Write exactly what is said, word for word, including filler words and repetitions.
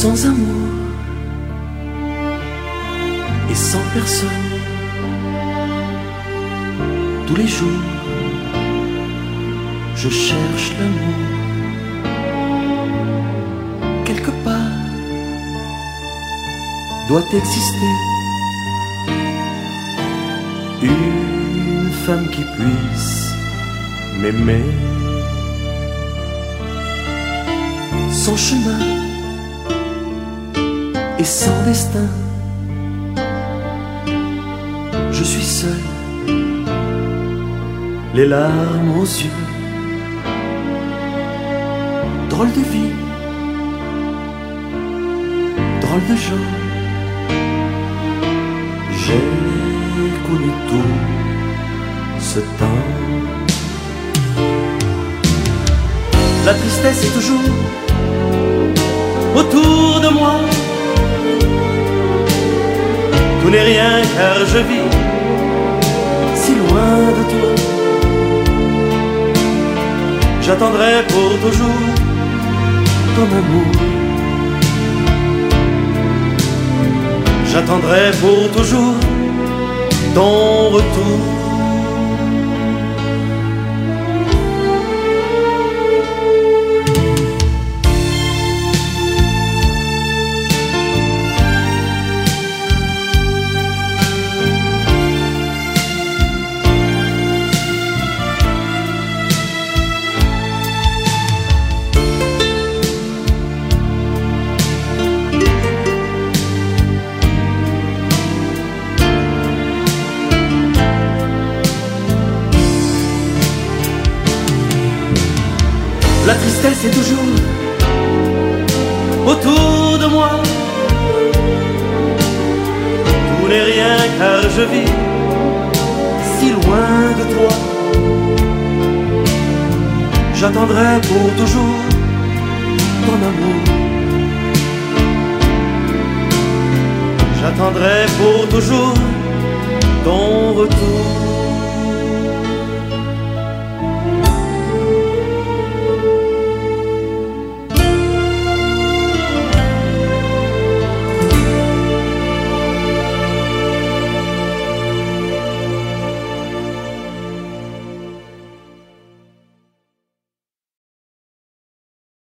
Sans amour et sans personne, tous les jours je cherche l'amour. Quelque part doit exister une femme qui puisse m'aimer. Sans chemin et sans destin, je suis seul, les larmes aux yeux. Drôle de vie, drôle de gens, j'ai connu tout ce temps. La tristesse est toujours autour de moi. Tout n'est rien car je vis si loin de toi. J'attendrai pour toujours ton amour. J'attendrai pour toujours ton retour. La tristesse est toujours autour de moi. Tout n'est rien car je vis si loin de toi. J'attendrai pour toujours ton amour. J'attendrai pour toujours ton retour.